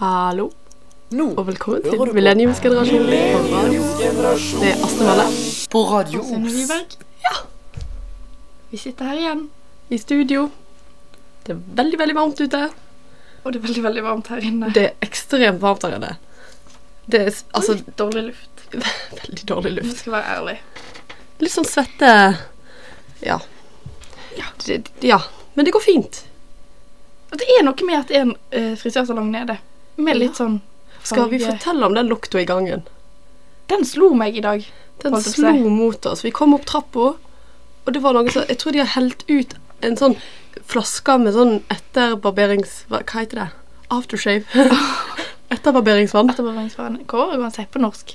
Hallo, Nå og velkommen til hører du på Millenniumsgenerasjonen på radio med Astrid Valle på Radio Synne Os. Wiberg. Ja. Vi sitter her igjen, i studio. Det er veldig, veldig varmt ute. og det er veldig, veldig varmt her inne. Det er ekstremt varmt her inne. Det er altså Dårlig luft. veldig dårlig Vi luft. skal være ærlig. Litt sånn svette. Ja. Ja, men det går fint. Og det er noe med at det er en frisørsalong nede. Med litt sånn Skal vi farge. fortelle om den lukta i gangen? Den slo meg i dag. Den Holdt jeg på å si. slo mot oss. Vi kom opp trappa, og det var noe sånn, jeg tror de har helt ut en sånn flaske med sånn etterbarberings... Hva heter det? Aftershave. Etterbarberingsvann. Etterbarberingsvann. Hva går man si på norsk?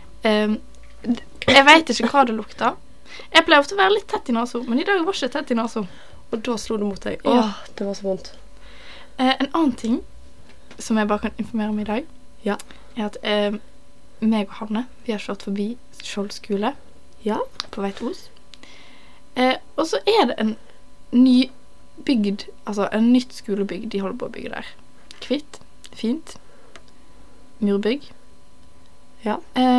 Jeg vet ikke hva det lukter. Jeg pleier ofte å være litt tett i nasen, men i dag var ikke tett i nasen. Og da slo det mot deg. Ja. Åh, det var så vondt. En annen ting som jeg bare kan informere om i dag, Ja. er at meg og Hanne, vi har kjørt forbi Skjold skole Ja. på vei til Os. Og så er det en ny bygd, altså en nytt skolebygg de holder på å bygge der. Kvitt, fint, murbygg. Ja.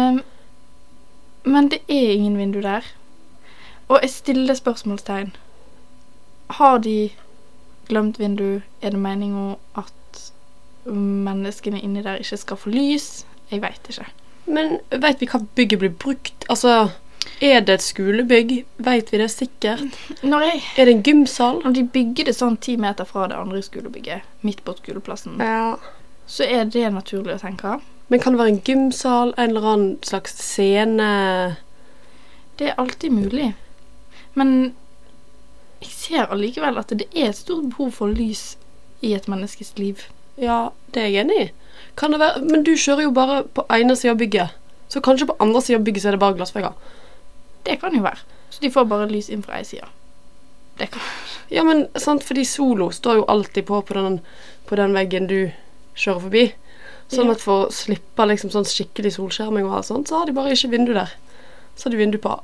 Men det er ingen vindu der. Og jeg stiller spørsmålstegn. Har de glemt vindu? Er det meningen at menneskene inni der ikke skal få lys? Jeg vet ikke. Men vet vi hva bygget blir brukt? Altså, er det et skolebygg? Vet vi det sikkert? Er det en gymsal? Når de bygger det sånn 10 meter fra det andre skolebygget, midt på skoleplassen, Ja. så er det naturlig å tenke. Men kan det være en gymsal? En eller annen slags scene? Det er alltid mulig. Men jeg ser allikevel at det er et stort behov for lys i et menneskes liv. Ja, det er jeg enig i. Kan det være? Men du kjører jo bare på ene siden av bygget. Så kanskje på andre siden av bygget så er det bare glassvegger. Det kan jo være. Så de får bare lys inn fra en side. Det kan. Ja, men sant, fordi Solo står jo alltid på den veggen du kjører forbi. Sånn Ja. at for å slippe liksom sånn skikkelig solskjerming og alt sånt, så har de bare ikke vindu der. Så har de vindu på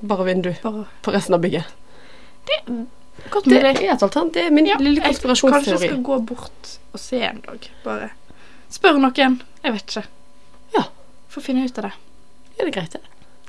resten av bygget. Godt Det mulig. er et alternativ. Det er min lille Kanskje konspirasjonsteori. skal gå bort og se en dag. Bare spør noen. Jeg vet ikke. Ja. For å finne ut av det. Er det greit det?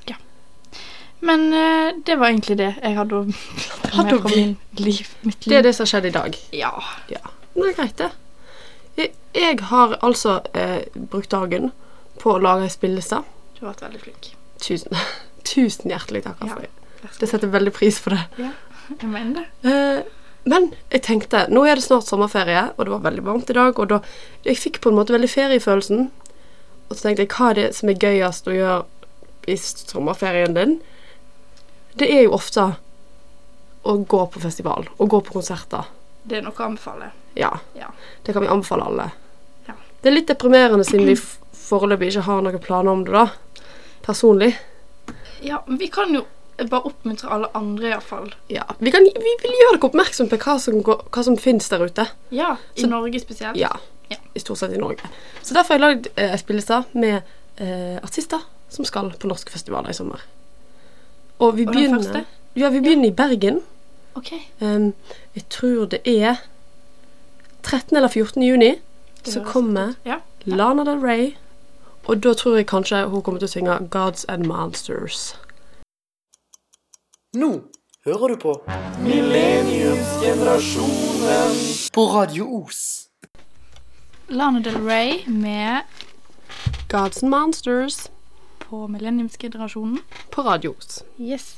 Men det var egentlig det jeg hadde å prate med fra mitt liv. Det er det som har skjedd i dag. Ja. Ja, det er greit det. Jeg har altså brukt dagen på å lage en spilleliste. Du har vært veldig flink. Tusen hjertelig takk, Ja. Astrid. Det setter veldig pris på det. Ja, jeg mener det. Men jeg tenkte, nå er det snart sommerferie, og det var veldig varmt i dag, og da, jeg fikk på en måte veldig feriefølelsen, og så tenkte jeg, hva er det som er gøyest å gjøre i sommerferien din? Det er jo ofte å gå på festival, og gå på konserter. Det er noe å anbefale. Ja, Ja. det kan vi anbefale alle. Ja. Det er litt deprimerende siden vi foreløpig ikke har noen planer om det da, personlig. Ja, men vi kan jo bare oppmuntre alle andre i hvert fall. Ja, vi vil gjøre dere oppmerksom på hva som finnes der ute. Ja, i Så- Norge spesielt. Ja, Ja. i stort sett i Norge. Så derfor har jeg lagd en spilleliste med artister som skal på norske festivaler i sommer. Og vi Og den begynner, første? ja, vi begynner i Bergen. Ok. Jeg tror det er 13. eller 14. juni, Det så høres kommer godt ut. Ja. Lana Del Rey, og da tror jeg kanskje hun kommer til å synge Gods and Monsters. Nå hører du på Millenniumsgenerasjonen på Radio Os. Lana Del Rey med Gods and Monsters på Millenniumsgenerasjonen. på radios. Yes.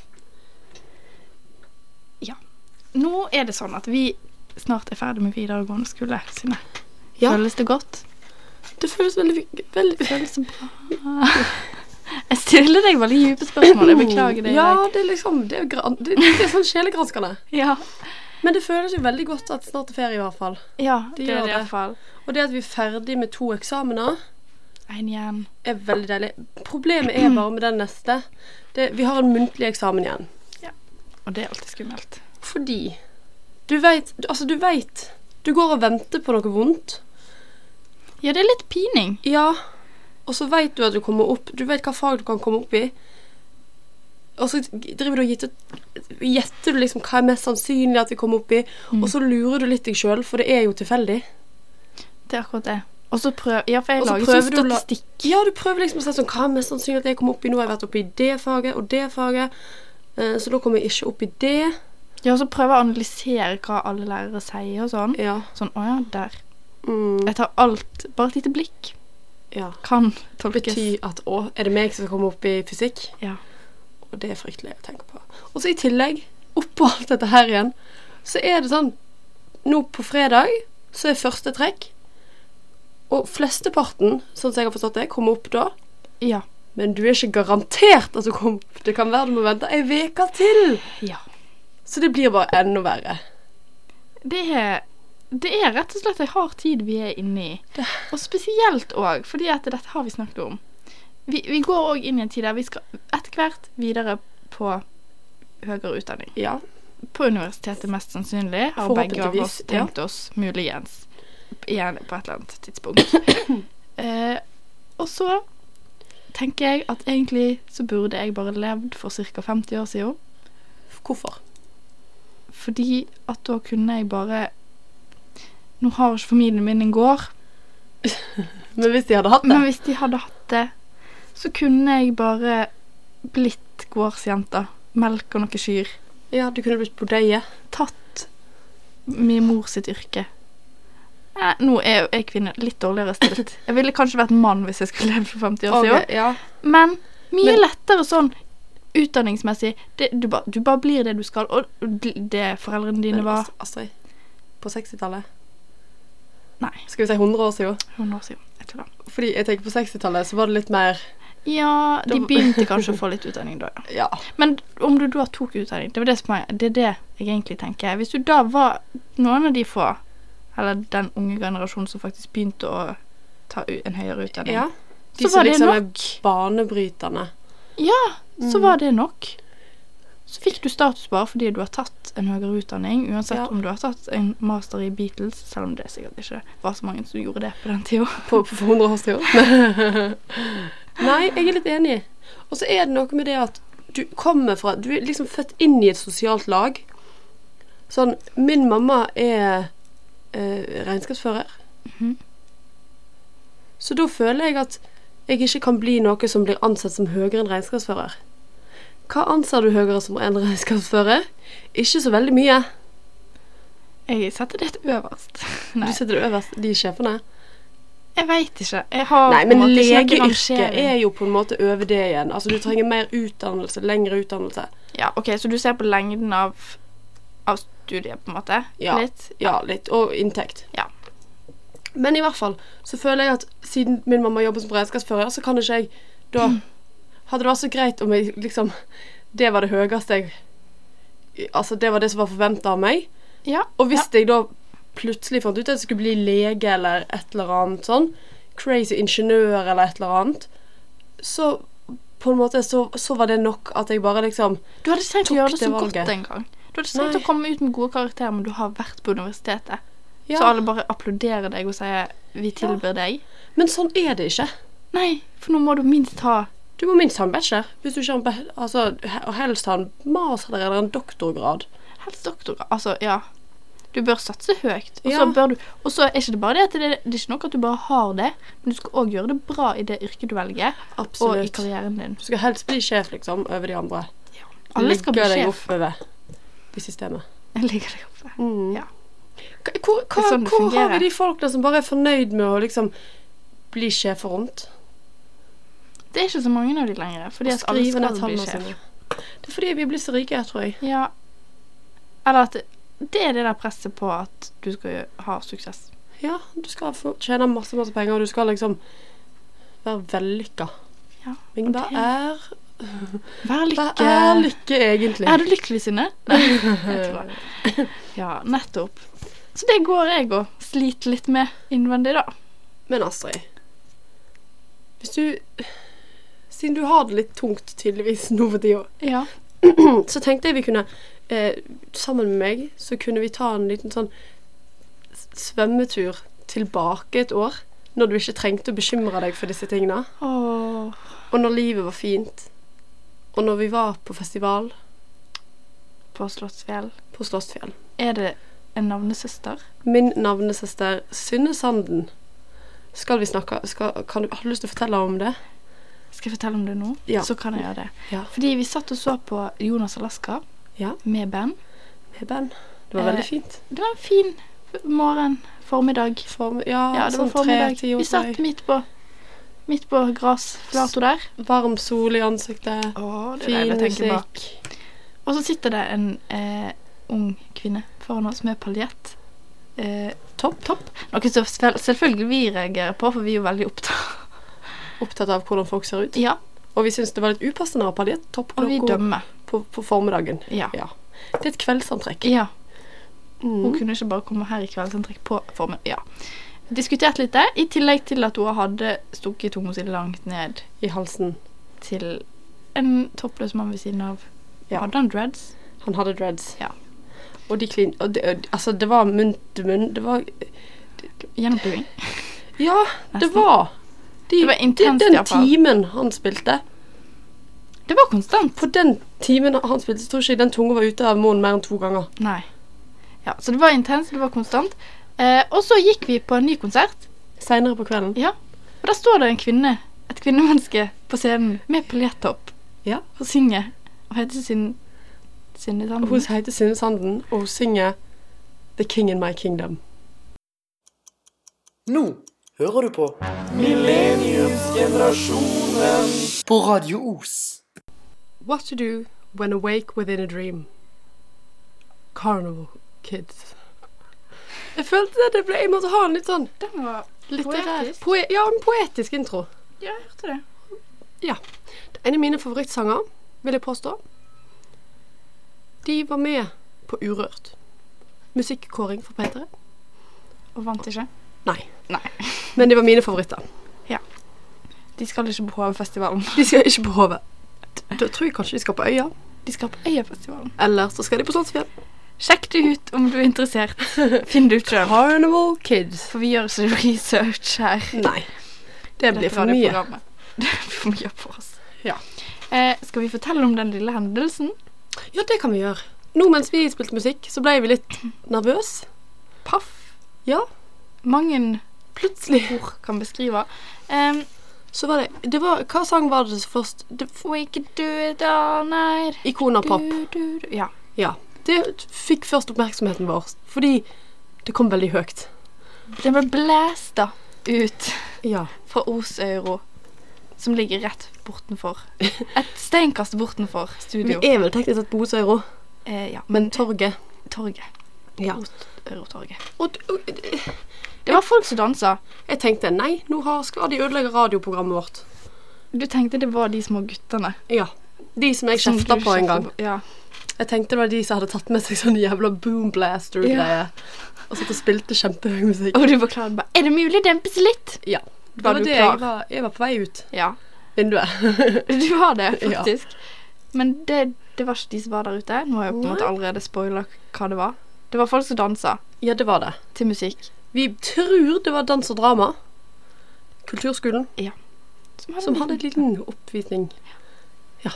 Ja. Nå er det sånn at vi snart er ferdig med videregående skole, Synne. Ja. Føles det godt? Det føles veldig Føles det bra? Jeg stiller deg veldig dype spørsmål. Jeg beklager det. Ja, det er liksom, det er sånn sjelegranskende. Ja. Men det føles jo veldig godt at snart er ferie i hvert fall. Ja, Det det er gjør det i det. hvert fall. Og det at vi er ferdig med 2 eksamener En igjen. er veldig deilig. Problemet er bare med den neste. Vi har en muntlig eksamen igjen. Og det er alltid skummelt. Fordi du vet, du går og venter på noe vondt. Ja, det er litt pining. Ja, og så vet du at du kommer opp, du vet hva fag du kan komme opp i. Og så driver du og gjetter du liksom hva er mest sannsynlig at vi kommer opp i, og så lurer du litt deg selv, for det er jo tilfeldig. Det er akkurat det. Og så prøver, ja, for jeg Og så lager prøver sånn du å la- statistikk. Ja, du prøver liksom å se sånn, hva er mest sannsynlig at jeg kommer opp i nå? Jeg har vært oppe i det faget og det faget, så da kommer jeg ikke opp i det. Ja, og så prøver jeg å analysere hva alle lærere sier og sånn. Ja. Sånn, åja, der. Mm. Jeg tar alt, bare et lite blikk. Ja. Kan tolkes. Betyr at, er det meg som skal komme opp i fysikk? Ja. Og det er fryktelig å tenke på. Og så i tillegg, oppå alt dette her igjen, så er det sånn, nå på fredag, så er første trekk, og flesteparten, sånn som jeg har forstått det, kommer opp da. Ja. Men du er ikke garantert at du kommer opp. Det kan være du må vente en veke til. Ja. Så det blir bare enda verre. Det er rett og slett en hard tid vi er inne i. Og spesielt også, fordi at dette har vi snakket om. Vi går også inn i en tid der vi skal etter hvert videre på høyere utdanning. Ja. På universitetet mest sannsynlig, har begge av oss Forhåpentligvis, tenkt oss muligens igjen på et eller annet tidspunkt. Og så tenker jeg at egentlig så burde jeg bare levd for ca. 50 år siden. Hvorfor? Fordi at da kunne jeg bare... Nå har ikke familien min en gård, Men hvis de hadde hatt det? men hvis de hadde hatt det, så kunne jeg bare blitt gårdsjenta, melk og noe kyr, Ja, du kunne blitt bodeie. tatt min mor sitt yrke. Nå er jeg kvinne litt dårligere stilt. Jeg ville kanskje vært mann hvis jeg skulle levd for 50 år siden. Ok, ja. Men mye Men- lettere sånn utdanningsmessig. Du bare blir det du skal, og det foreldrene dine Men var Astrid, på 60-tallet? Nei, Skal vi si 100 år siden? 100 år siden. Jeg tror det. Fordi jeg tenker på 60-tallet så var det litt mer... Ja, de Da- begynte kanskje å få litt utdanning da, ja. Ja. Men om du da tok utdanning, det var det som det er det jeg egentlig tenker. Hvis du da var noen av de få, eller den unge generasjonen som faktisk begynte å ta en høyere utdanning, Ja. De så som var det liksom nok. er banebrytende. Ja, så var det nok. Så fikk du status bare fordi du har tatt en høyere utdanning, uansett Ja. om du har tatt en master i Beatles, selv om det sikkert ikke var så mange som gjorde det på den tiden. På 100 år siden. Nei, jeg er litt enig. Og så er det noe med det at du kommer fra... Du er liksom født inn i et sosialt lag. Sånn, min mamma er regnskapsfører. Mhm. Så da føler jeg at jeg ikke kan bli noe som blir ansett som høyere enn regnskapsfører. Hva anser du høyere som en regnskapsfører? Ikke så veldig mye. Jeg setter det øverst. Nei, Du setter det øverst, de sjefene. jeg vet ikke. Jeg har Nei, på en men måte ikke noen legeyrket rangering. er jo på en måte over det igjen. Altså, du trenger mer utdannelse, lengre utdannelse. Ja, ok, så du ser på lengden av studiet, på en måte? Ja. Litt? Ja, litt. Og inntekt. Ja. Men i hvert fall så føler jeg at siden min mamma jobber som beredskapsfører, så kan ikke jeg da hadde det vært så greit om jeg liksom det var det høyeste jeg altså det var det som var forventet av meg. Ja. Og hvis jeg da plutselig fant ut at jeg skulle bli lege eller et eller annet sånn, crazy ingeniør eller et eller annet, så på en måte så var det nok at jeg bare liksom Du hadde ikke tenkt å tok gjøre det det så valget. godt en gang. Du hadde ikke tenkt Nei. å komme ut med gode karakterer, men du har vært på universitetet. ja. Så alle bare applauderer deg og sier 'vi tilbyr deg'. Men sånn er det ikke. Nei, for nå må du minst ha Du må minst ha en bachelor. Hvis du ikke har en altså, og helst ha en master eller en doktorgrad. helst doktorgrad. Altså, ja. Du bør satse høyt. Og så Ja. bør du Og så er ikke det bare det at det er ikke nok at du bare har det, men du skal også gjøre det bra i det yrket du velger, og i Absolutt. karrieren din. Du skal helst bli sjef, liksom, over de andre. Alle skal bli Ligger deg sjef. oppover i systemet. Jeg ligger deg oppe. Mm. Ja. Hvor Det er sånn det har fungerer. vi de folkene som bare er fornøyd med å liksom bli sjefer rundt? Det er ikke så mange av de lenger, fordi Og at alle skrive ned skal bli tallene sjef. sine. Det er fordi vi blir så rike, tror jeg. Ja. Eller at det er det der presset på at du skal ha suksess. Ja, du skal tjene masse penger, og du skal liksom være vellykka. Ja. Men og hva det- er Vær lykke. Hva er lykke egentlig? Er du lykkelig, Synne? Nei, jeg tror det. Ja, nettopp. Så det går jeg og sliter litt med innvendig, da. Men Astrid, hvis du siden du har det litt tungt tydeligvis nå for tida, Ja. så tenkte jeg vi kunne sammen med meg, så kunne vi ta en liten sånn svømmetur tilbake et år, når du ikke trengte å bekymre deg for disse tingene, Åh. og når livet var fint, og når vi var på festival På Slottsfjell. på Slottsfjell. Er det en navnesøster? Min navnesøster Synne Sanden Skal vi snakke, har du lyst til å fortelle om det? Skal jeg fortelle om det nå? Ja. Så kan jeg gjøre det. Ja. Fordi vi satt og så på Jonas Alaska Ja, med band. med band. Det var veldig fint. Det var en fin morgen, formiddag. Ja, det var sånn formiddag. 3-10 år. Vi satt midt på grasflato der. Varm sol i ansiktet. Det er Fin deilig å tenke på. musikk. Og så sitter det en ung kvinne foran oss med paljett. Topp. Noe som selvfølgelig vi reagerer på, for vi er jo veldig Opptatt av hvordan folk ser ut. Ja, Og vi synes det var litt upassende å ha paljettopp og vi dømmer. på formiddagen. Ja. Det er et kveldsantrekk. Ja. Mm. Hun kunne ikke bare komme her i kveldsantrekk på formen. Ja. Diskutert litt det, i tillegg til at hun hadde stukket tunga si langt ned I halsen. til en toppløs mann ved siden av. Ja. Hadde han dreads? Han hadde dreads. Ja. Og det var munn til munn. Det var Gjennompluging. Ja, det Nesten. var Det var intenst i den hvert fall. timen han spilte. Det var konstant. På den timen han spilte, så tror jeg ikke den tunga var ute av munnen mer enn 2 ganger. Nei. Ja, så det var intenst, det var konstant. Og så gikk vi på en ny konsert. Senere på kvelden. Ja. Og da står det et kvinnemenneske på scenen med paljettopp Ja. og synger. Og heter Synne Sanden. Hun heter Synne Sanden, og hun synger The King in My Kingdom. Nå hører du på Millenniumsgenerasjonen på Radio Os. What to do when awake within a dream. Carnival Kids. Jeg følte at jeg måtte ha en litt sånn Den var litterær poetisk. en poetisk intro. Ja, jeg hørte det. Ja. En av mine favorittsanger, vil jeg påstå. De var med på Urørt. Musikkåring for P3. Og vant ikke? Nei. Nei. Men de var mine favoritter. De skal ikke på HV-festivalen. De skal ikke på HV. Da tror jeg kanskje de skal på Øya. De skal på Øya-festivalen. Eller så skal de på Slottsfjell. Sjekk det ut om du er interessert. Finn det ut selv. Carnival Kids. For vi gjør ikke research her. Nei. Det blir for mye. Det blir for mye for oss. Ja. Skal vi fortelle om den lille hendelsen? Ja, det kan vi gjøre. Nå mens vi spilte musikk, så ble vi litt nervøs. Paff. Ja. Mange Plutselig. ord kan beskrive. Så var det hva sang var det først? We could do it all night. Ikona Pop. Ja. Ja. Det fikk først oppmerksomheten vår, fordi det kom veldig høyt. Den ble blæsta ut Ja. fra Os-Euro, som ligger rett bortenfor. Et steinkast bortenfor Vi studio. er vel teknisk sett på Os-Euro, Ja, men torget. torget. Ja. Os-Euro-torget. Og Det var folk som dansa. jeg tenkte, nei, nå skal de ødelegge radioprogrammet vårt. Du tenkte det var de små guttene. Ja. De som jeg Som kjefta du på en kjeftet gang. på. Ja. Jeg tenkte det var de som hadde tatt med seg sånn jævla boomblaster-greie. Og satt og spilte kjempehøy musikk. Og du var klar bare, er det mulig å dempe seg litt? Ja. Var du klar? Jeg var på vei ut Ja. vinduet. Du var det, Ja. faktisk. Men det var ikke de som var der ute. Nå har jeg på en Nei. måte allerede spoilet hva det var. Det var folk som dansa Ja, det var det. til musikk. Vi tror det var dans og drama. Kulturskolen. Som hadde en liten oppvisning. Ja.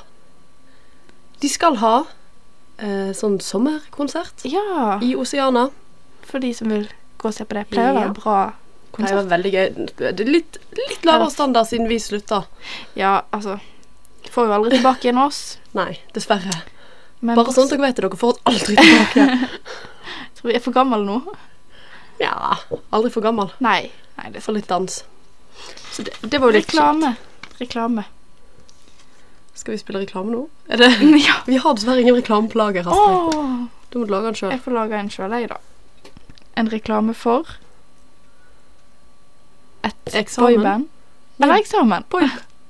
De skal ha sånn sommerkonsert Ja, i Oceana. for de som vil gå og se på det. Pleier å Ja. være bra Det konsert. var veldig gøy. Det er litt lavere standard siden vi slutta. Ja, altså, får jo aldri tilbake igjen oss. Nei, dessverre. Men Bare sånn at dere vet det, dere får aldri tilbake. tror vi er for gammel nå. Ja, aldri for gammel. Nei, det er For litt dans. Så det var jo litt kjekt. Reklame. Skal vi spille reklame nå? Er det? Ja. Vi har dessverre ingen reklame på lager, Astrid. Åh, Du må lage den selv. jeg får lage en selv, jeg da. En reklame for et Eksamen. boyband. Eller eksamen. Boy.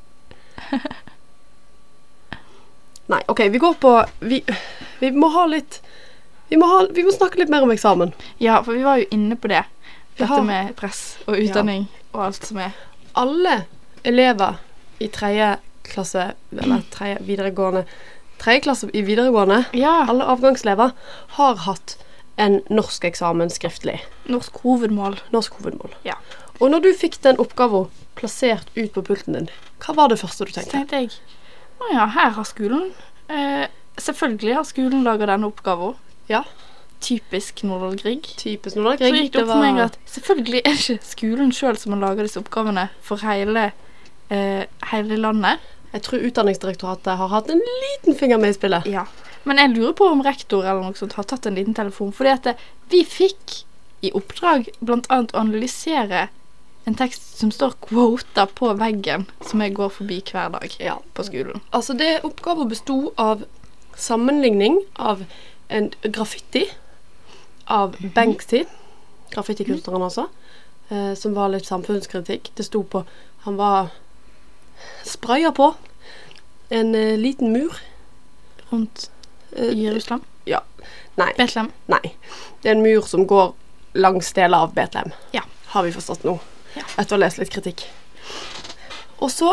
Nei, ok, vi går på Vi må ha litt vi må snakke litt mer om eksamen. Ja, for vi var jo inne på det. Dette Ja. med press og utdanning og alt som er. Alle elever i tredje klasse, eller tredje klasse i videregående, Ja, alle avgangselever har hatt en norsk eksamen skriftlig. norsk hovedmål. Norsk hovedmål. Ja. Og når du fikk den oppgaven plassert ut på pulten din, hva var det første du Så tenkte? tenkte jeg, å ja, her har skolen, selvfølgelig har skolen laget denne oppgaven. Ja. typisk Nordahl Grieg. Typisk Nordahl Så Grieg. gikk det opp for meg at selvfølgelig er ikke skolen selv som har laget disse oppgavene for hele landet. Jeg tror Utdanningsdirektoratet har hatt en liten finger med i spillet. Ja. Men jeg lurer på om rektor eller noe sånt har tatt en liten telefon, fordi at vi fikk i oppdrag blant annet å analysere en tekst som står quota på veggen, som jeg går forbi hver dag på skolen. Altså, det oppgaven bestod av sammenligning av en graffiti av Banksy, graffitikunstneren altså, som var litt samfunnskritikk. Det stod på, han var sprayet på en liten mur. Rundt Jerusalem? Ja. Nei. Betlehem? Nei. Det er en mur som går langs deler av Betlehem. Ja. Har vi forstått nå. Ja. Etter å lese litt kritikk. Og så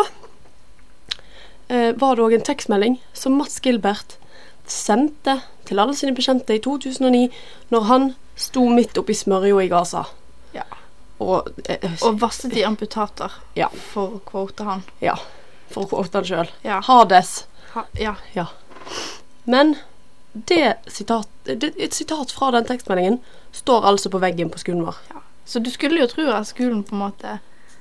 var det også en tekstmelding som Mats Gilbert sendte til alle sine bekjente i 2009, når han sto midt oppi smørjo i Gaza. Ja. Og vasset i amputater for å quote han. Ja, for å quote han selv. Ja. Hades. Ja. Men et sitat fra den tekstmeldingen står altså på veggen på skolen vår. Ja. Så du skulle jo tro at skolen på en måte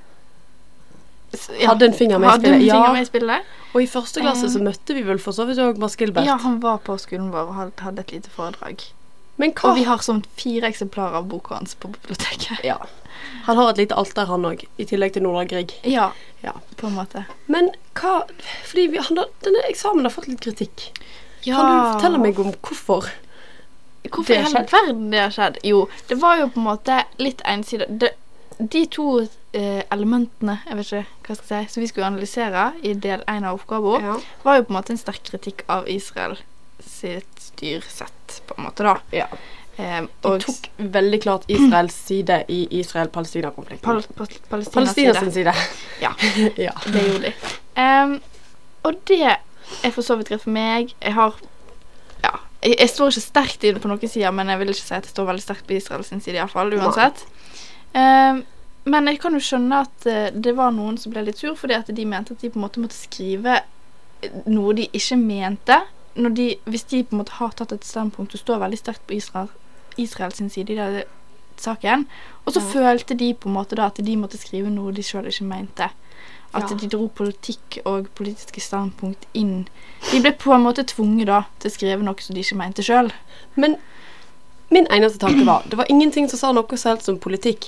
hadde en finger med i spillet. Og i første klasse så møtte vi vel for så vidt også Mats Gilbert. Ja, han var på skolen vår og hadde et lite foredrag. Og vi har sånn 4 eksemplarer av boka hans på biblioteket. Ja. Han har et lite alter han også, i tillegg til Nordahl Grieg. Ja, på en måte. Men hva, fordi denne eksamen har fått litt kritikk. Ja. Kan du fortelle meg om hvorfor i hele verden det har skjedd? Jo, det var jo på en måte litt ensidig. De to elementene, jeg vet ikke hva skal jeg si, som vi skulle analysere i del 1 av oppgaven, var jo på en måte en sterk kritikk av Israel sitt styrsett, på en måte da. Ja. De tok veldig klart Israels side i Israel-Palestina-konflikten. Palestina sin side. Ja, det gjorde de. Og det er for så vidt greit for meg. Jeg står ikke sterkt i det på noen side, men jeg vil ikke si at jeg står veldig sterkt på Israel sin side i hvert fall, uansett. Men jeg kan jo skjønne at det var noen som ble litt sur, fordi at de mente at de på en måte måtte skrive noe de ikke mente. Hvis de på en måte har tatt et standpunkt og står veldig sterkt på Israel sin side i denne saken, og så følte de på en måte da at de måtte skrive noe de selv ikke mente. At de dro politikk og politiske standpunkt inn. De ble på en måte tvunget da til å skrive noe som de ikke mente selv. Men min eneste tanke var, det var ingenting som sa noe selv som politikk.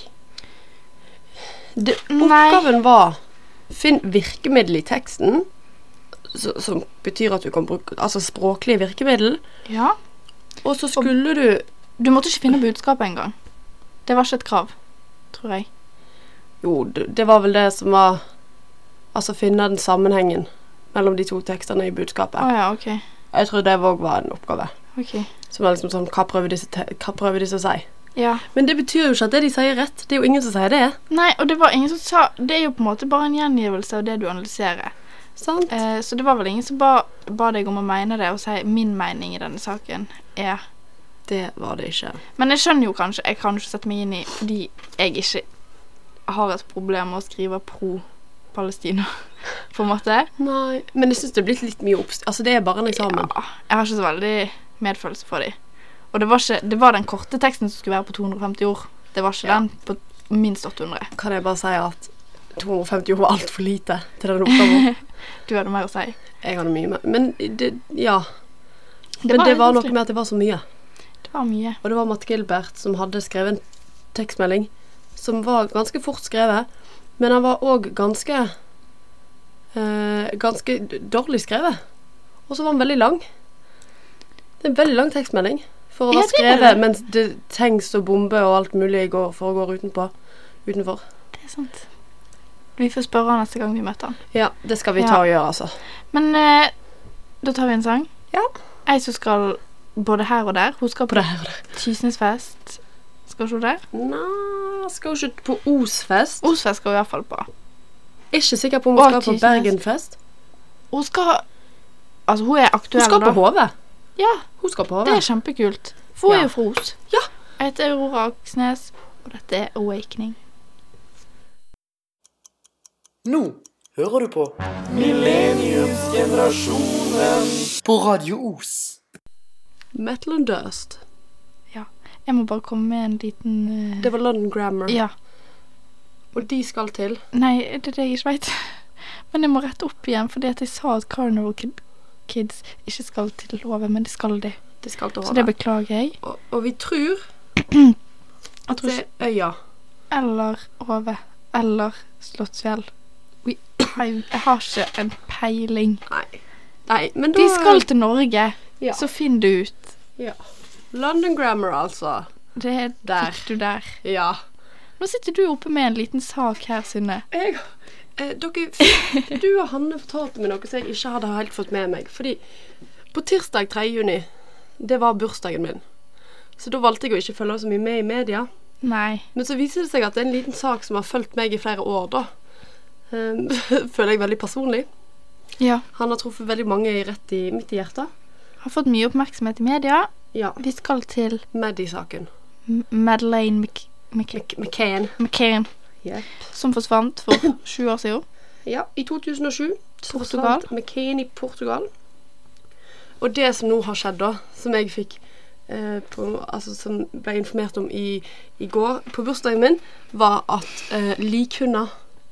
Oppgaven var finn virkemiddel i teksten, som betyr at du kan bruke altså språklige virkemiddel. Ja. Og så skulle du måtte ikke finne budskapet engang. Det var ikke et krav, tror jeg. Jo, det var vel det som var altså finne den sammenhengen mellom de to tekstene i budskapet. Ok. Jeg tror det også var en oppgave. Ok. Som var liksom sånn, hva prøver disse å si? Ja. Men det betyr jo ikke at det de sier er rett. Det er jo ingen som sier det. Nei, og det var ingen som sa, det er jo på en måte bare en gjengivelse av det du analyserer. Sant. Så det var vel ingen som ba deg om å mene det og si min mening i denne saken er. Det var det ikke. Men jeg skjønner jo kanskje, jeg kan ikke sette meg inn i, fordi jeg ikke har et problem med å skrive pro-Palestina, på en måte. Nei, men jeg synes det er blitt litt mye altså det er bare en eksamen. Ja, jeg har ikke så veldig medfølelse for dem. Og det var den korte teksten som skulle være på 250 ord. Det var ikke den på minst 800. Kan jeg bare si at 250 ord var alt for lite til den oppgaven? Du hadde mer å si. Jeg hadde mye mer. Men det var noe med at det var så mye. Det var mye. Og det var Mats Gilbert som hadde skrevet en tekstmelding som var ganske fort skrevet, men han var også ganske dårlig skrevet. Og så var han veldig lang. Det er en veldig lang tekstmelding for å være skrevet mens det tenks og bombe og alt mulig foregår utenfor. Det er sant. Vi får spørre han neste gang vi møter han. Ja, det skal vi ta og gjøre, altså. Men da tar vi en sang. Ja. Jeg som skal både her og der. Hun skal på Tysnesfest. Skal hun det? Nei, skal hun ikke på Osfest? Osfest skal hun i hvert fall på. Ikke sikker på om hun skal på Bergenfest. Hun skal, altså hun er aktuell da. Hun skal på HV. Ja, hun skal på HV. Det er kjempekult. For hun er jo fra Os. Ja. Jeg heter Aurora Aksnes, og dette er Awakening. Nå hører du på Millenniumsgenerasjonen på Radio Os. Metal and Dust. Ja. Jeg må bare komme med en liten... Det var London Grammar. Ja. Og de skal til? Nei, det er det jeg ikke vet. Men jeg må rette opp igjen, fordi at jeg sa at Carnival Kids ikke skal til Hove, men det skal de. Det skal til Hove. Så det beklager jeg. Og vi tror at det er Øya. Eller Hove. Eller Slottsfjell. Jeg har ikke en peiling. Nei, men da... De skal til Norge, Ja. så finn det ut. Ja. London Grammar, altså. Det Der. fikk du der. Ja. Nå sitter du oppe med en liten sak her, Synne. Du og Hanne fortalte meg noe som jeg ikke hadde helt fått med meg. Fordi på tirsdag 3. juni, det var bursdagen min. Så da valgte jeg å ikke følge så mye med i media. Nei. Men så viser det seg at det er en liten sak som har fulgt meg i flere år da. Føler jeg veldig personlig. Ja. Han har truffet veldig mange rett i midt i hjertet. Har fått mye oppmerksomhet i media. Ja. Vi skal til Maddie-saken. Madeleine McCann, Yep. som forsvant for 7 år siden. Ja, i 2007 så Portugal. forsvant McCain i Portugal. Og det som nå har skjedd da, som jeg fikk som ble informert om i går på bursdagen min, var at likhunder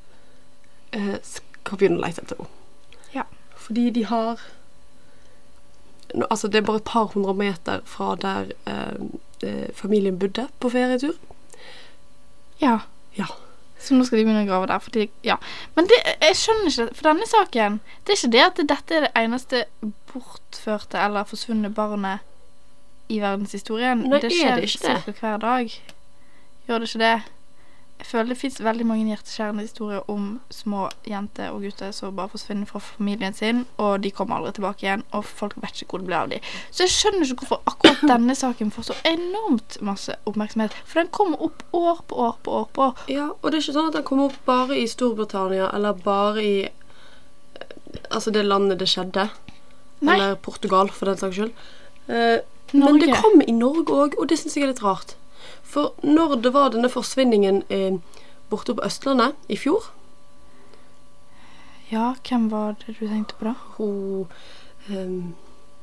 skal begynne å lete etter henne. Ja. Fordi de har det er bare et par hundre meter fra der familien bodde på ferietur. Ja. Ja. Så nå skal de begynne å grave der, fordi, ja. Men jeg skjønner ikke, for denne saken, det er ikke det at dette er det eneste bortførte eller forsvunne barnet i verdenshistorien. Nei, det er skjer det ikke det? cirka hver dag. Gjør det ikke det? Jeg føler det finnes veldig mange hjerteskjærende historier om små jenter og gutter som bare forsvinner fra familien sin, og de kommer aldri tilbake igjen, og folk vet ikke hvor det ble av de. Så jeg skjønner ikke hvorfor akkurat denne saken får så enormt masse oppmerksomhet, for den kommer opp år på år på år på år. Ja, og det er ikke sånn at den kommer opp bare i Storbritannia, eller bare i det landet det skjedde. Nei. Eller Portugal, for den saks skyld. Men Norge. det kom i Norge også, og det synes jeg er litt rart. For når det var denne forsvinningen borte på Østlandet i fjor, Ja, hvem var det du tenkte på da? hun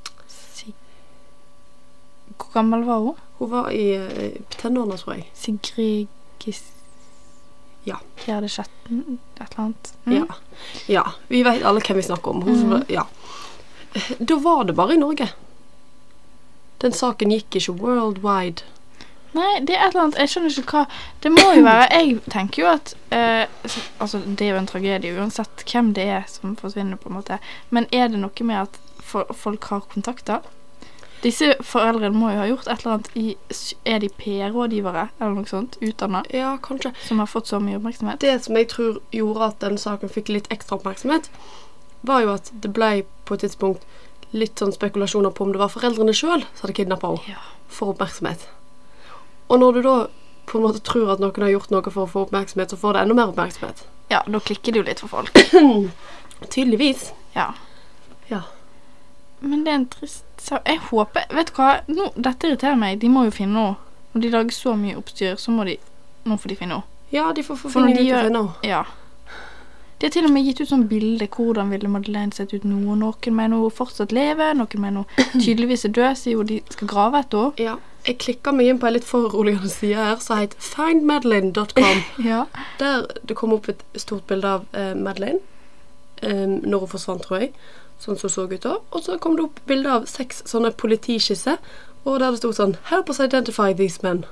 Hvor gammel var hun? Hun var i tenårene, tror jeg. Sigrid Ja. Gjerde Skjetten, et eller annet. Ja, vi vet alle hvem vi snakker om. Hun, som var- ja. Da var det bare i Norge. Den saken gikk ikke worldwide. Nei, det er et eller annet, jeg skjønner ikke hva det må jo være, jeg tenker jo at det er jo en tragedie uansett hvem det er som forsvinner på en måte, men er det noe med at folk har kontakter? Disse foreldrene må jo ha gjort et eller annet er de PR-rådgivere eller noe sånt, utdannet, Ja, kanskje. som har fått så mye oppmerksomhet? Det som jeg tror gjorde at den saken fikk litt ekstra oppmerksomhet, var jo at det ble på et tidspunkt litt sånn spekulasjoner på om det var foreldrene selv som hadde kidnappet henne Ja. for oppmerksomhet. Og når du da på en måte tror at noen har gjort noe for å få oppmerksomhet, så får det enda mer oppmerksomhet. Ja, da klikker det jo litt for folk. Tydeligvis. Ja. Ja. Men det er en trist sak. Jeg håper, vet du hva, dette irriterer meg, de må jo finne noe. Når de lager så mye oppstyr, så må nå får de finne noe. Ja, de får For finne når ut de av gjør- det nå. Ja. De har til og med gitt ut sånn bilde, hvordan ville Madeleine sett ut nå, og noen mener hun fortsatt lever, noen mener hun tydeligvis er død, sier hun de skal grave etter henne. Ja, jeg klikket meg inn på en litt foruroligende side her, som heter findmadeleine.com. Ja. Der det kom opp et stort bilde av Madeleine, når hun forsvant, tror jeg, sånn som så ut da. Og så kom det opp bilde av 6 sånne politiskisser, og der det stod sånn, help us identify these men.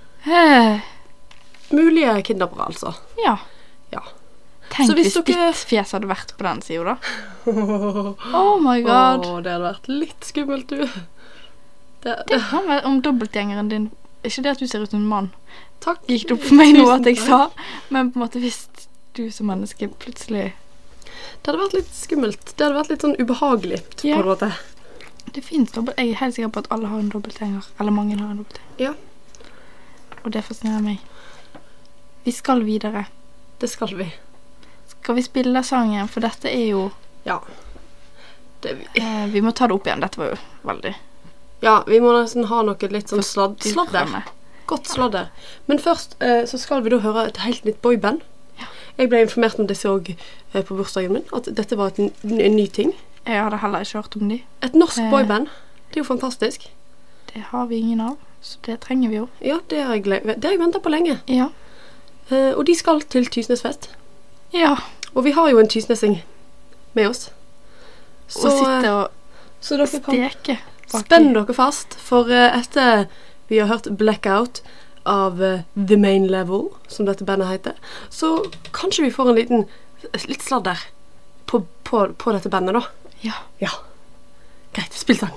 Mulige kidnappere, altså. Ja. Ja. Tenk Så hvis hvis dere- ditt fjes hadde vært på den siden da. Oh my god. Det hadde vært litt skummelt, du. Det kan være om dobbeltgjengeren din, ikke det at du ser ut som en mann, Takk. gikk det opp for meg nå Tusen at jeg takk. sa, men på en måte hvis du som menneske plutselig... Det hadde vært litt skummelt. Det hadde vært litt sånn ubehagelig, på Ja. en måte. Det finnes dobbelt... Jeg er helt sikker på at alle har en dobbeltgjenger, eller mange har en dobbeltgjenger. Ja, Og det fascinerer meg. Vi skal videre. det skal vi. Skal vi spille sangen? For dette er jo... Ja. vi må ta det opp igjen. Dette var jo veldig... Ja, vi må nesten ha noe litt sånn sladder. Styrende. Godt sladder. Men først så skal vi da høre et helt nytt boyband. Jeg ble informert om disse også på bursdagen min, at dette var en ny ting. Jeg hadde heller ikke hørt om de. Et norsk boyband. Det er jo fantastisk. Det har vi ingen av. Så det trenger vi jo. Ja, det har jeg ventet på lenge. Ja. Og de skal til Tysnesfest. Ja. Og vi har jo en tysnesing med oss. Så sitte og så dere kan steke. spenne dere fast, for etter vi har hørt Blackout av The Main Level, som dette bandet heter, så kanskje vi får litt sladder på dette bandet da. Ja. Ja. Greit, spill sang.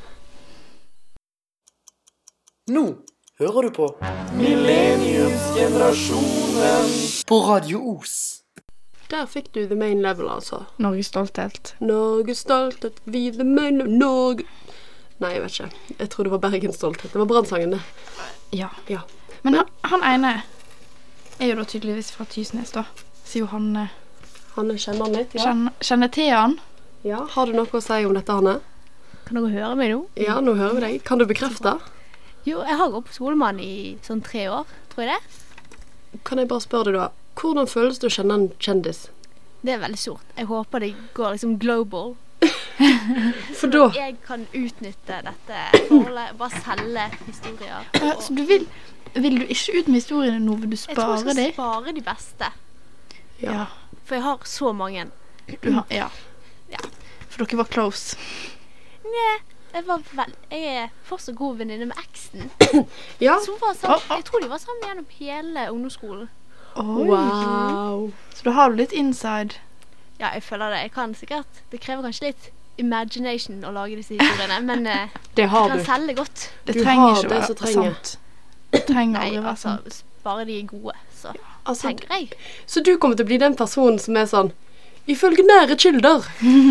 Nå hører du på Millenniumsgenerasjonen på Radio Os. Der fikk du The Main Level, altså. Norges stolthet. Norges stolthet, vi The Main Level, Norge... Nei, jeg vet ikke. Jeg tror det var Bergens stolthet. Det var Brannsangen, det. Ja. Ja. Men han ene er jo da tydeligvis fra Tysnes, da. Sier jo han... Hanne kjenner han litt, ja. Kjenner til han. Ja, har du noe å si om dette, Hanne? Kan dere høre meg nå? Ja, nå hører vi deg. Kan du bekrefte? Jo, jeg har gått på skolemann i sånn 3 år, tror jeg det. Kan jeg bare spørre deg da, hvordan føles det å kjenne en kjendis? Det er veldig stort. Jeg håper det går liksom global. For da... Jeg kan utnytte dette forholdet, bare selge historier. Så du vil du ikke ut med historiene nå, vil du Jeg tror spare jeg de? skal spare de beste. Ja. For jeg har så mange. Ja. For dere var close. Nei, jeg er fortsatt god venninne med eksen. Ja. Som var sammen, jeg tror de var sammen gjennom hele ungdomsskolen. Oi. Wow. Så da har du litt inside. Ja, jeg føler det. Jeg kan sikkert, det krever kanskje litt imagination å lage disse historiene, men Det har jeg du. kan selge godt. Det Du trenger har ikke det være som trenger. sant. Det trenger Nei, aldri være altså, sant. bare de er gode, så Altså, tenker jeg. så du kommer til å bli den personen som er sånn, ifølge nære kilder.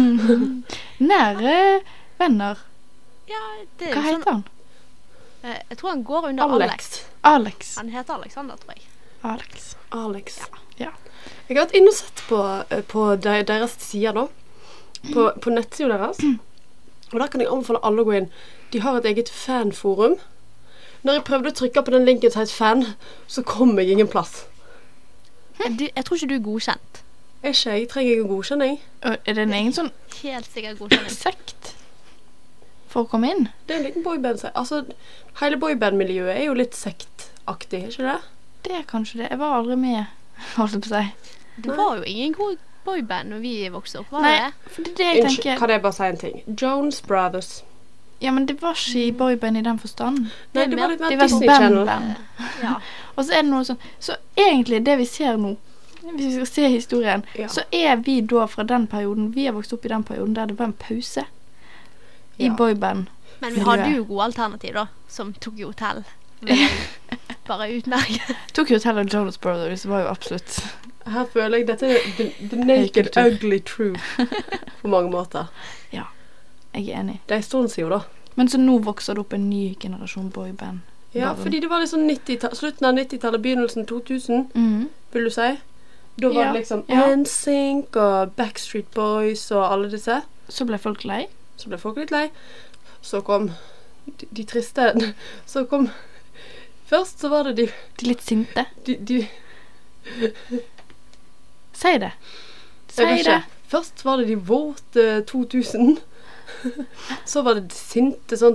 Nære venner. Ja, det er Hva jo sånn, heter han? jeg tror han går under Alex. Alex. Han heter Alexander, tror jeg. Alex. Ja. Jeg har vært inne og sett på deres sider da, på nettsiden deres, og der kan jeg anbefale alle å gå inn. De har et eget fanforum. Når jeg prøvde å trykke på den linken til et fan, så kom jeg ingen plass. Jeg tror ikke du er godkjent. Jeg trenger ikke godkjenning. Og er det en egen sånn Helt sikkert godkjenning. sekt for å komme inn? Det er en liten boyband. Altså, hele boyband-miljøet er jo litt sektaktig, ikke det? Det er kanskje det. Jeg var aldri med, holdt jeg på å si. Det var jo ingen god boyband når vi vokste opp, var Nei, det? for det er det jeg Unnskyld, tenker. kan jeg bare si en ting? Jones Brothers. Ja, men det var ikke i boyband i den forstand. Nei, det var litt De mer var Disney Channel. band. Ja. Og så er det noe sånn. Så egentlig det vi ser nå, hvis vi skal se historien, Ja. så er vi da fra den perioden, vi har vokst opp i den perioden der det var en pause i Ja. boyband. Men vi hadde jo gode alternativ da, som Tokyo Hotel. Bare utmerket. Tokyo Hotel og Jonas Brothers var jo absolutt. Her føler jeg dette er the naked, Høykultur. ugly truth på mange måter. Jeg er enig. Det er en stund siden da. Men så nå vokser det opp en ny generasjon boyband. Ja, fordi det var liksom slutten av 90-tallet, begynnelsen 2000, vil du si. Da var Ja, det liksom ja. NSYNC og Backstreet Boys og alle disse. Så ble folk lei. Så ble folk litt lei. Så kom de triste. Så kom... Først så var det De litt sinte. de Si det. jeg Si vet ikke. det. Først var det de våte 2000. Så var det de sinte sånn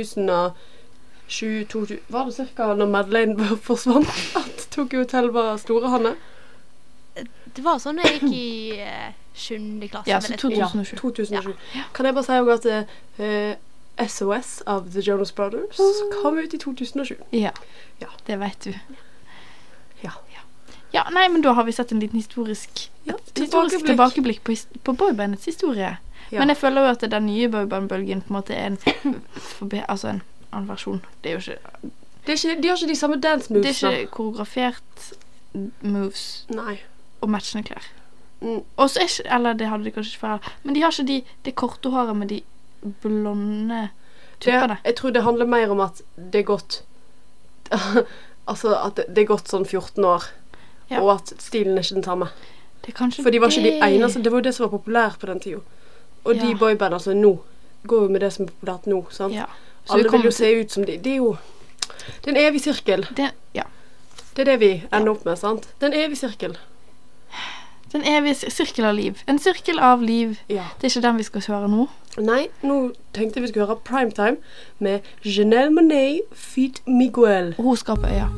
2007, 2000. Var det cirka når Madeleine forsvant at Tokyo Hotel var store, Hanne? Det var sånn jeg gikk i 7. klasse. Ja, vil så jeg tro. 2007. 2007. Kan jeg bare si også at SOS av The Jonas Brothers kom ut i 2007. Ja. Ja. Det vet du. Ja. Ja, nei, men da har vi sett en liten historisk tilbakeblikk på boybandets historie. Ja. Men jeg føler jo at den nye boyband-bølgen på en måte er en annen versjon. Det er jo ikke De har ikke de samme dance Det moves. er ikke koreografert moves Nei. og matchende klær. Mm. Og så er ikke, eller det hadde de kanskje ikke før, men de har ikke det korte håret med de blonde tuppene. Jeg tror det handler mer om at det er gått altså at det er gått sånn 14 år, Ja. og at stilen er ikke den samme. Det er kanskje For de var ikke de det. eneste. Det var jo det som var populært på den tiden. Og de Ja. boyband, altså nå, går jo med det som er populært nå, sant? Ja. Så Alle vi vil kommer jo til se ut som de. Det er jo det er en evig sirkel. ja. Det er det vi ender opp med, sant? Det er en evig sirkel. Den evige sirkel av liv. En sirkel av liv. Ja. Det er ikke den vi skal høre nå. Nei, nå tenkte vi skulle høre Primetime med Janelle Monáe feat. Miguel. Og hun skal på øya.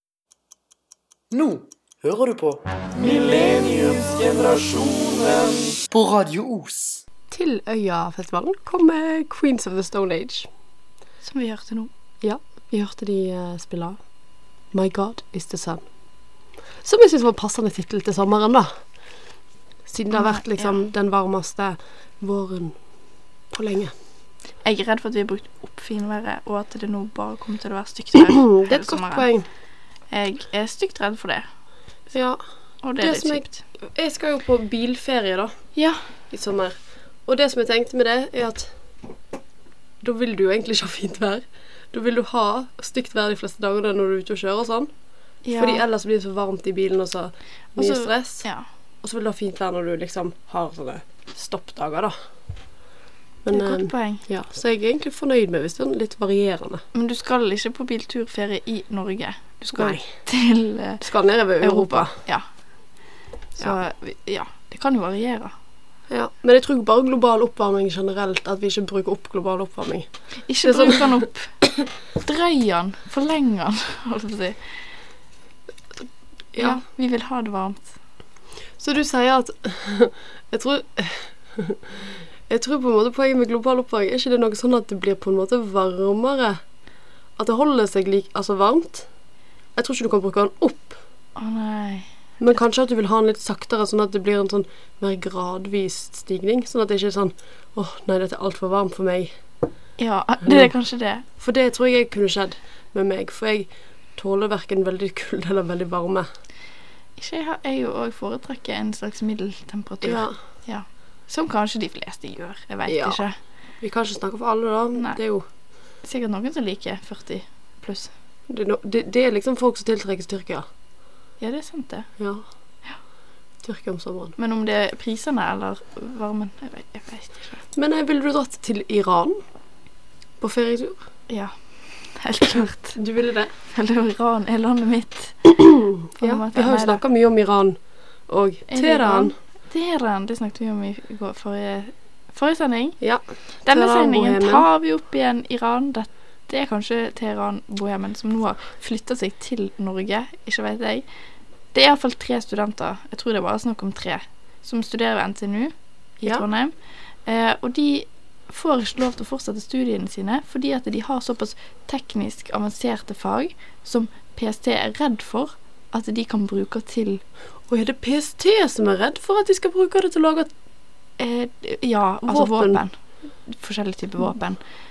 Nå hører du på Millenniumsgenerasjonen på Radio Os. Til Øya-festivalen kommer Queens of the Stone Age. Som vi hørte nå. Ja, vi hørte de spille My God is the Sun. Som jeg synes var en passende titel til sommeren da. Siden det har vært liksom den varmeste våren på lenge. Jeg er redd for at vi har brukt opp finværet, og at det nå bare kommer til å være stygt vær. Det er et godt poeng. Jeg er stygt redd for det. Ja. Og det er litt kjipt. Jeg skal jo på bilferie da. Ja. I sommer. Og det som jeg tenkte med det, er at da vil du jo egentlig ikke ha fint vær. Da vil du ha stygt vær de fleste dagene når du er ute og kjører og sånn. Ja. Fordi ellers blir det så varmt i bilen og så mye stress. Ja. Og så vil du ha fint vær når du liksom har sånne stoppdager da. Men, det er et godt poeng. Ja, så jeg er egentlig fornøyd med hvis det er litt varierende. Men du skal ikke på bilturferie i Norge. Du skal Nei. til Du skal ned over Europa. Ja. Så ja, det kan jo variere. Ja, men jeg tror bare global oppvarming generelt, at vi ikke bruker opp global oppvarming. Ikke bruk den opp. Drøy den, forleng den, holdt jeg på å si. Ja, vi vil ha det varmt. Så du sier at jeg tror på en måte poenget med global oppvarming, er ikke det noe sånn at det blir på en måte varmere? At det holder seg altså varmt? Jeg tror ikke du kan bruke den opp. Å nei. Men kanskje at du vil ha den litt saktere, sånn at det blir en sånn mer gradvis stigning, sånn at det ikke er sånn, nei, dette er alt for varmt for meg. Ja, det er kanskje det. For det tror jeg kunne skjedd med meg, for jeg tåler hverken veldig kulde eller veldig varme. Ikke jeg jo også foretrekker en slags middeltemperatur. Ja. Som kanskje de fleste gjør, jeg vet ikke. Vi kan ikke snakke for alle da. Nei. Det er jo sikkert noen som liker 40 pluss. Det er liksom folk som tiltrekkes Tyrkia. Ja, det er sant det. Ja. Tyrkia om sommeren. Men om det er prisene eller varmen, jeg vet ikke. Men ville du dratt til Iran på ferietur? Ja, helt klart. Du ville det? Eller Iran er landet mitt. Ja, vi har jo snakket mye om Iran og Teheran. Teheran, det snakket vi om i forrige sending. Ja. Denne Teheran, sendingen Bohemen. tar vi opp igjen Iran. Det er kanskje Teheran Bohemen som nå har flyttet seg til Norge, ikke vet jeg. Det er i hvert fall 3 studenter, jeg tror det er bare snakk om 3, som studerer ved NTNU i Trondheim. Og de får ikke lov til å fortsette studiene sine, fordi at de har såpass teknisk avanserte fag som PST er redd for at de kan bruke til... Og er det PST som er redd for at de skal bruke det til å lage altså våpen. Forskjellige typer våpen.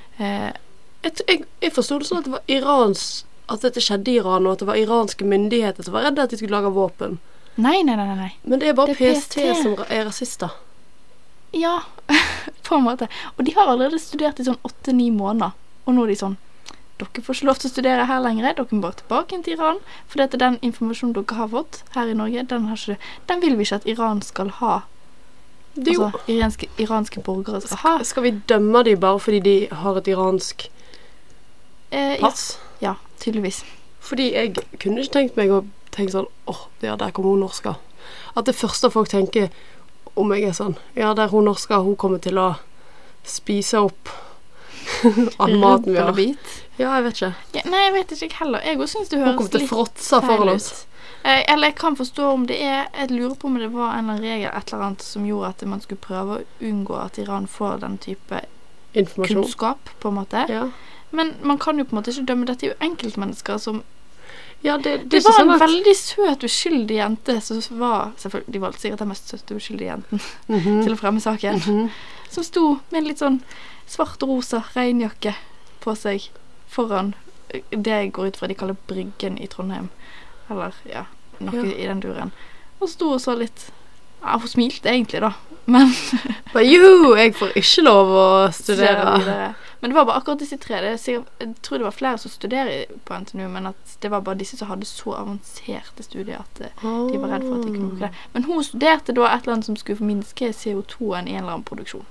Jeg forstod det sånn at det var at dette skjedde i Iran, og at det var iranske myndigheter som var redde at de skulle lage våpen. Nei. Men det er bare PST som er rasister. Ja, på en måte. Og de har allerede studert i sånn 8-9 måneder. Og nå er de sånn, dere får ikke lov til å studere her lenger, dere må bare tilbake til Iran, for dette den informasjonen dere har fått her i Norge, den vil vi ikke at Iran skal ha. Altså, iranske borgere skal ha. Skal vi dømme de bare fordi de har et iransk pass? Ja, tydeligvis. Fordi jeg kunne ikke tenkt meg å tenke sånn, der kommer hun norska. At det første folk tenker om jeg er sånn, der hun norska, hun kommer til å spise opp all maten vi har. Ja, jeg vet ikke. Ja, nei, jeg vet ikke heller. Jeg også synes det høres litt feil ut. Hun kommer til å fråtse foran oss. Eller jeg kan forstå om det er, jeg lurer på om det var en eller annen regel, et eller annet som gjorde at man skulle prøve å unngå at Iran får den type kunnskap, på en måte. Ja. Men man kan jo på en måte ikke dømme, dette er jo enkeltmennesker som... Ja, det var sånn en veldig søt, uskyldig jente som var, selvfølgelig, de valgte sikkert den mest søte uskyldige jenten til å fremme saken, som sto med en litt sånn svart og rosa regnjakke på seg foran det jeg går ut fra de kaller Bryggen i Trondheim, eller noe i den duren, og sto og så litt, hun smilte egentlig da, men jeg får ikke lov å studere. Men det var bare akkurat disse 3, jeg tror det var flere som studerer på NTNU, men at det var bare disse som hadde så avanserte studier at de var redd for at de kunne bruke det. Men hun studerte da et eller annet som skulle forminske CO2-en i en eller annen produksjon.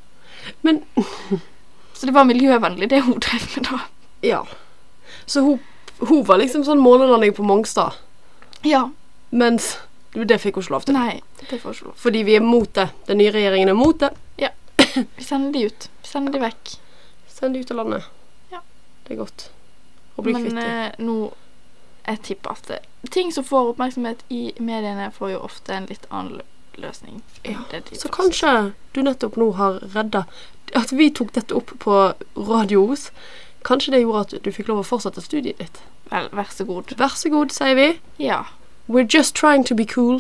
Så det var miljøvennlig det hun drev med da. Ja. Så hun var liksom sånn månelanding på Mongstad. Ja. Mens det fikk hun ikke lov til. Nei, det får hun ikke lov til. Fordi vi er mot det. Den nye regjeringen er mot det. Ja. Vi sender de ut. Vi sender de vekk. Send de ut av landet. Ja. Det er godt. Å bli kvitt det. Men nå, jeg tipper at ting som får oppmerksomhet i mediene, får jo ofte en litt annen løsning. Ja, Det de så først. kanskje du nettopp nå har redda at vi tok dette opp på Radio Os. Kanskje det gjorde at du fikk lov å fortsette studiet ditt. Vel, vær så god. Vær så god, sier vi. Ja. We're just trying to be cool.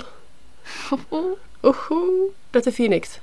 Dette er Phoenix.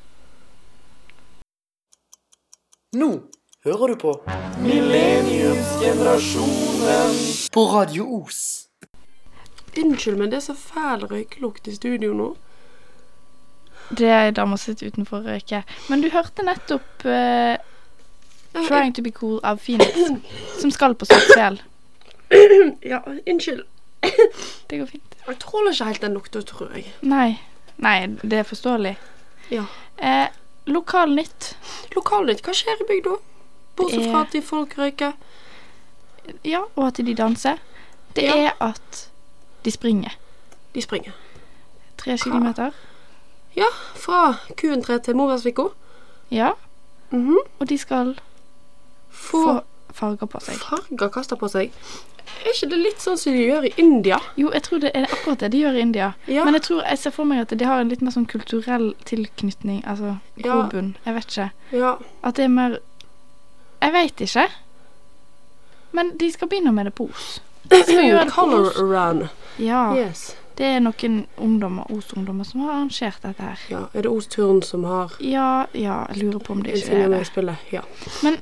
Nå hører du på Millenniumsgenerasjonen på Radio Os. Unnskyld, men det er så fæl røyklukt i studio nå. Det er dama sitt utenfor røyke. Men du hørte nettopp Trying to be cool av Phoenix, som skal på Svartfjell. Ja, unnskyld. Det går fint. Jeg tåler ikke helt den lukta, tror jeg. Nei, det er forståelig. Ja. Lokalnytt. Lokalnytt, hva skjer i bygda? Bortsett fra at de folk røyker. Ja, og at de danser. Det Ja. er at de springer. De springer. 3 kilometer. Ja, fra Q3 til Moversviko. Ja, Mhm. og de skal få farger på seg. Farger kastet på seg. Er ikke det litt sånn som de gjør i India? Jo, jeg tror det er akkurat det de gjør i India. Ja. Men jeg ser for meg at de har en litt mer sånn kulturell tilknytning, altså Ja. grobunn. Jeg vet ikke. Ja. At det er mer Jeg vet ikke. Men de skal begynne med det på Os. De skal gjøre det på Color Os. run. Ja, Yes. det er noen ungdommer, Os-ungdommer, som har arrangert dette her. Ja, er det Osturn som har Ja, jeg lurer på om det en ikke finger er med i det. spillet? Ja. Men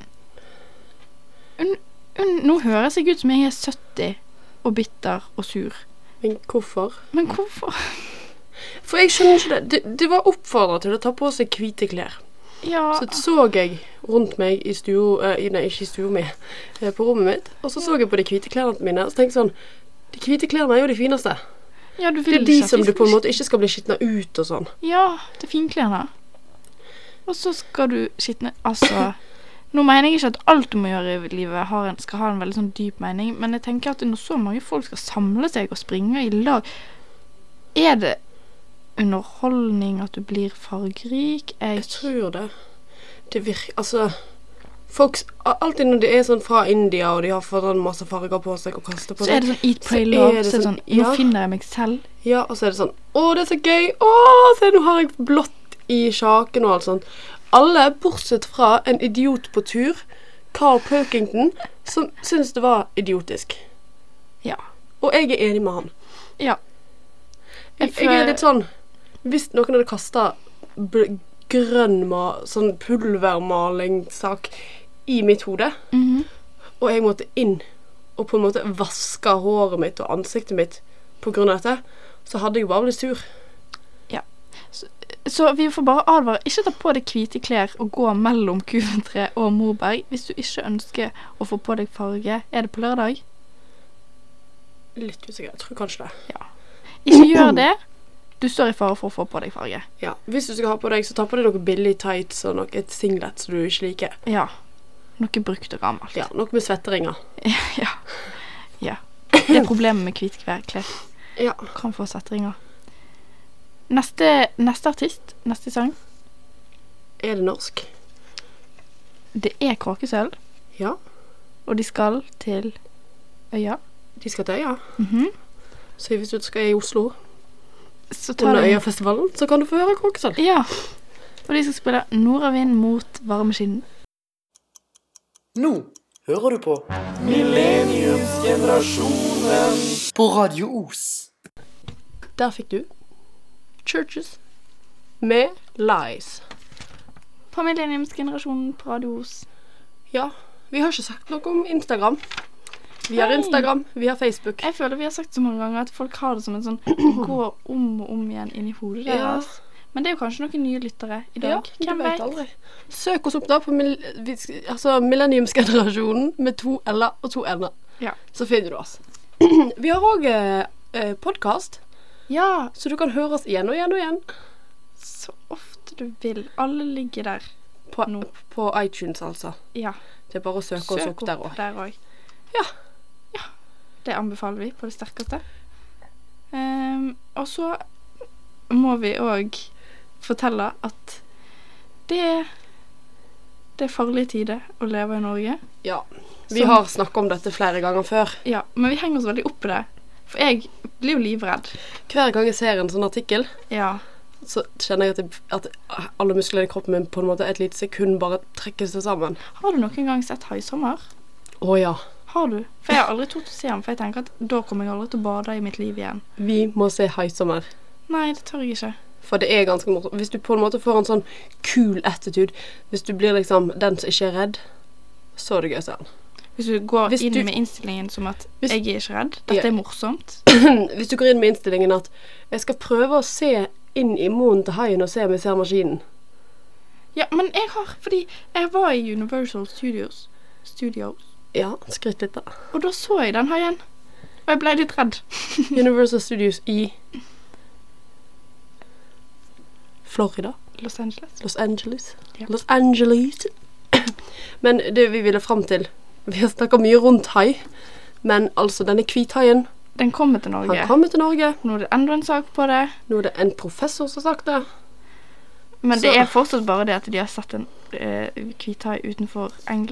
nå høres jeg ut som jeg er 70 og bitter og sur. Men hvorfor? Men hvorfor? For jeg skjønner ikke det. Det var oppfordret til å ta på seg hvite klær. Ja, Så jeg rundt meg i stua, nei, ikke i stua mi, på rommet mitt, og så jeg på de hvite klærne mine, og så tenkte jeg sånn, de hvite klærne er jo de fineste. ja, du Det vil er de ikke at som de du på en skal- måte ikke skal bli skitnet ut og sånn. Ja, det er finklærne. Og så skal du skitne. Altså, nå mener jeg ikke at alt du må gjøre i livet skal ha en veldig sånn dyp mening, men jeg tenker at når så mange folk skal samle seg og springe i lag, er det underholdning at du blir fargerik? Jeg tror det. Det virker, altså, folk, alltid når det er sånn fra India, og de har fått sånn masse farger på seg og kastet på Så er seg, det sånn eat, pray, så er love. det Så er det sånn, sånn, nå ja. finner jeg meg selv. ja, og så er det sånn, å, det er så gøy, å, se, nå har jeg blått i sjaken og alt sånt. Alle, bortsett fra en idiot på tur, Carl Pilkington, som synes det var idiotisk. Ja. Og jeg er enig med han. Ja. Jeg er litt sånn, hvis noen hadde kastet grønn sånn pulvermalingssak i mitt hode, Mhm. og jeg måtte inn og på en måte vaske håret mitt og ansiktet mitt på grunn av dette, så hadde jeg jo bare blitt sur. Så vi får bare advare. Ikke ta på deg hvite klær og gå mellom Q3 og Moberg hvis du ikke ønsker å få på deg farge. Er det på lørdag? Litt usikker, jeg tror kanskje det. Ja. Ikke gjør det. Du står i fare for å få på deg farge. Ja, hvis du skal ha på deg, så ta på deg noe billig tights og et singlet som du ikke liker. Ja. Noe brukt og gammelt. Ja, noe med svetteringer. Ja. Det er problemet med hvite klær. Ja. Du kan få settringer. Neste artist, neste sang, Er det norsk? det er Kråkesølv, Ja. og de skal til Øya. De skal til Øya. Mhm. Så hvis du skal i Oslo Så tar under de Øyafestivalen, så kan du få høre Kråkesølv. Ja. Og de skal spille Nordavind mot varme skinn. Nå hører du på Millenniumsgenerasjonen på Radio Os. Der fikk du Churches med Lies. På Millenniumsgenerasjonen på Radio Os. Ja, vi har ikke sagt noe om Instagram. Vi har Nei. Instagram, vi har Facebook. Jeg føler vi har sagt så mange ganger at folk har det som en sånn går om og om igjen inn i hodet Ja. deres. Men det er jo kanskje noen nye lyttere i dag. Ja, Hvem du vet? aldri. Søk oss opp da på Millenniumsgenerasjonen med 2 L-er og 2 N-er. Ja. Så finner du oss. Vi har også podcast, Ja, så du kan høre oss igjen og igjen og igjen så ofte du vil. Alle ligger der. på, Nå. på iTunes, altså. Ja. Det er bare å søke oss opp der også. der òg. Ja. Det anbefaler vi på det sterkeste. Og så må vi òg fortelle at det Det er farlige tider å leve i Norge. Ja. Vi har snakket om dette flere ganger før. Ja, men vi henger oss veldig opp i det. For jeg blir jo livredd. Hver gang jeg ser en sånn artikkel, Ja. så kjenner jeg at alle musklene i kroppen min på en måte et lite sekund bare trekker seg sammen. Har du noen gang sett Haisommer? Ja. Har du? For jeg har aldri tort å se den, for jeg tenker at da kommer jeg aldri til å bade i mitt liv igjen. Vi må se Haisommer. Nei, det tør jeg ikke. For det er ganske morsomt. Hvis du på en måte får en sånn cool attitude, hvis du blir liksom den som ikke er redd, så er det gøy å se den. Hvis du går Hvis inn du- med innstillingen som at Hvis- jeg er ikke redd, dette Ja. er morsomt. Hvis du går inn med innstillingen at jeg skal prøve å se inn i munnen til haien og se om jeg ser maskinen. Ja, men fordi jeg var i Universal Studios, Ja, skryt litt da. og da så jeg den haien, og jeg ble litt redd. Universal Studios i Florida. Los Angeles. Los Angeles. Ja. Los Angeles. Men det vi ville frem til, vi har snakket mye rundt hai, men altså denne hvithaien, Den kommer til Norge. han kommer til Norge. Nå er det enda en sak på det, Nå er det en professor som har sagt det. men Så- det er fortsatt bare det at de har sett en hvithai utenfor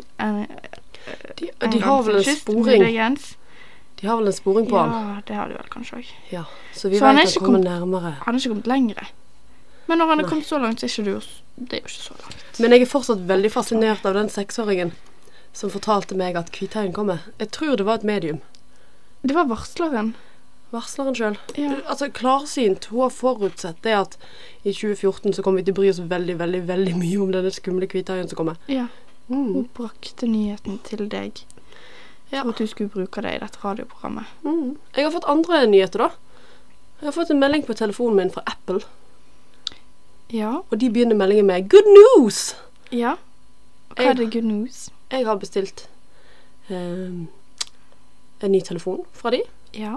De har vel en sporing. muligens. De har vel en sporing på han. Ja, det har de vel kanskje også. Ja, så vi Så han vet er at ikke han kommer nærmere. Han er ikke kommet lengre. Men når han er Nei. kommet så langt, så er ikke det er jo ikke så langt. Men jeg er fortsatt veldig fascinert av den 6-åringen som fortalte meg at hvithaien kommer. Jeg tror det var et medium. Det var varsleren. Varsleren selv. Ja. Altså, klarsynt. Hun har forutsett det at i 2014 så kommer vi til å bry oss veldig, veldig, veldig mye om denne skumle hvithaien som kommer. Ja. Mm. Hun brakte nyheten til deg. Ja. For at du skulle bruke det i dette radioprogrammet. Mm. Jeg har fått andre nyheter da. Jeg har fått en melding på telefonen min fra Apple, Ja. og de begynner meldingen med Good news! Ja. Hva er det good news? Jeg har bestilt en ny telefon fra de, Ja.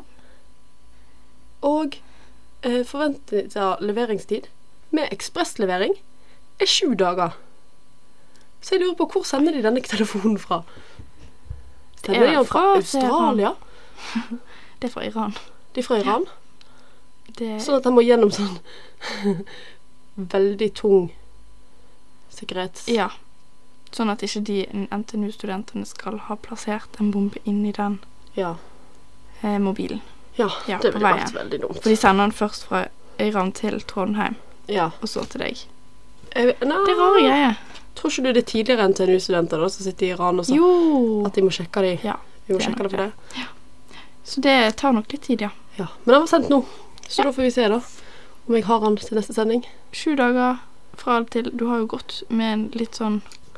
og forventet leveringstid med ekspresslevering er 7 dager. Så jeg lurer på, hvor sender de denne telefonen fra? Sender de den fra Australia? Det er fra Iran. De er fra Iran? Det, Sånn at han må gjennom sånn veldig tung sikkerhets... ja. Sånn at ikke de NTNU-studentene skal ha plassert en bombe inn i den Ja, mobilen. ja, Ja, det på ville veien. vært veldig dumt. For de sender den først fra Iran til Trondheim, Ja. og så til deg. Nei, Det er rare greier. tror ikke du det er tidligere NTNU-studenter da, som sitter i Iran og så, Jo. at de må sjekke de? Ja, Vi må det er sjekke nok det for det. så det tar nok litt tid, ja. Ja, men den var sendt nå, så da får vi se da, om jeg har den til neste sending. 7 dager fra og til. Du har jo gått med en litt sånn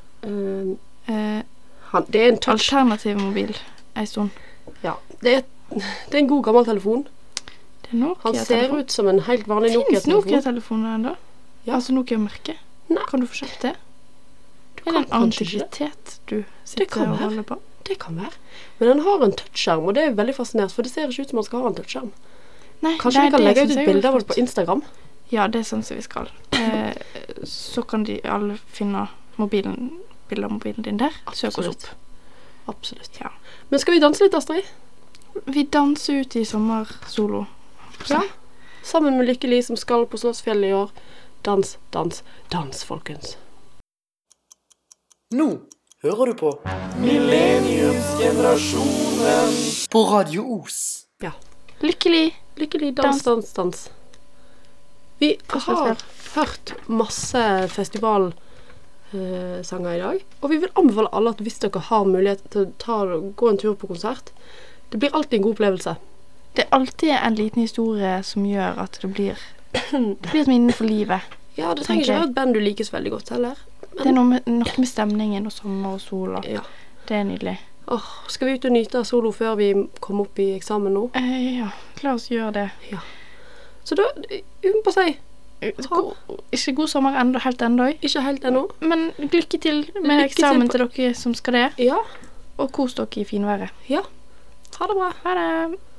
Det er en touch. alternativ mobil en stund. Ja, det er en god gammel telefon. Det er Nokia. Han ser ut som en helt vanlig Finnes Nokia-telefon. Nokia-telefoner ennå? Ja. Altså Nokia-merket? Nei. Kan du få kjøpt det? Du Er det kan en kanskje ikke det. antikvitet du Det sitter kan og være. holder på? Det kan være. Men den har en touchskjerm, og det er veldig fascinerende, for det ser ikke ut som man skal ha en touchskjerm. Nei, Kanskje nei, vi kan det legge ut synes et jeg er bilde av det flott. på Instagram? Ja, det synes jeg vi skal. Så kan de alle finne bilder av mobilen din der. Søk oss opp. Absolutt. Ja. Men skal vi danse litt, Astrid? Vi danser ut i sommersolo. Ja. Sammen med Lykkelig som skal på Slottsfjellet i år. Dans, dans, dans, folkens. Nå hører du på Millenniumsgenerasjonen på Radio Os. Ja. Lykkelig. Lykkelig, dans, dans, dans. Vi På har Slottsfjell. hørt masse festivalsanger i dag, og vi vil anbefale alle at hvis dere har mulighet til å gå en tur på konsert, det blir alltid en god opplevelse. Det er alltid en liten historie som gjør at det blir et minne for livet. Ja, det trenger ikke Tenker jeg. være et band du liker så veldig godt heller. Det er noe med stemningen og sommer og sol, og Ja. det er nydelig. Skal vi ut og nyte av solo før vi kommer opp i eksamen nå? Ja, la oss gjøre det. Så da, på seg, Ikke god sommer enda, helt enda, ikke helt ennå. men lykke til med Lykke til eksamen på- til dere som skal det, Ja, og kos dere i finværet. ja. Ha det bra. Ha det!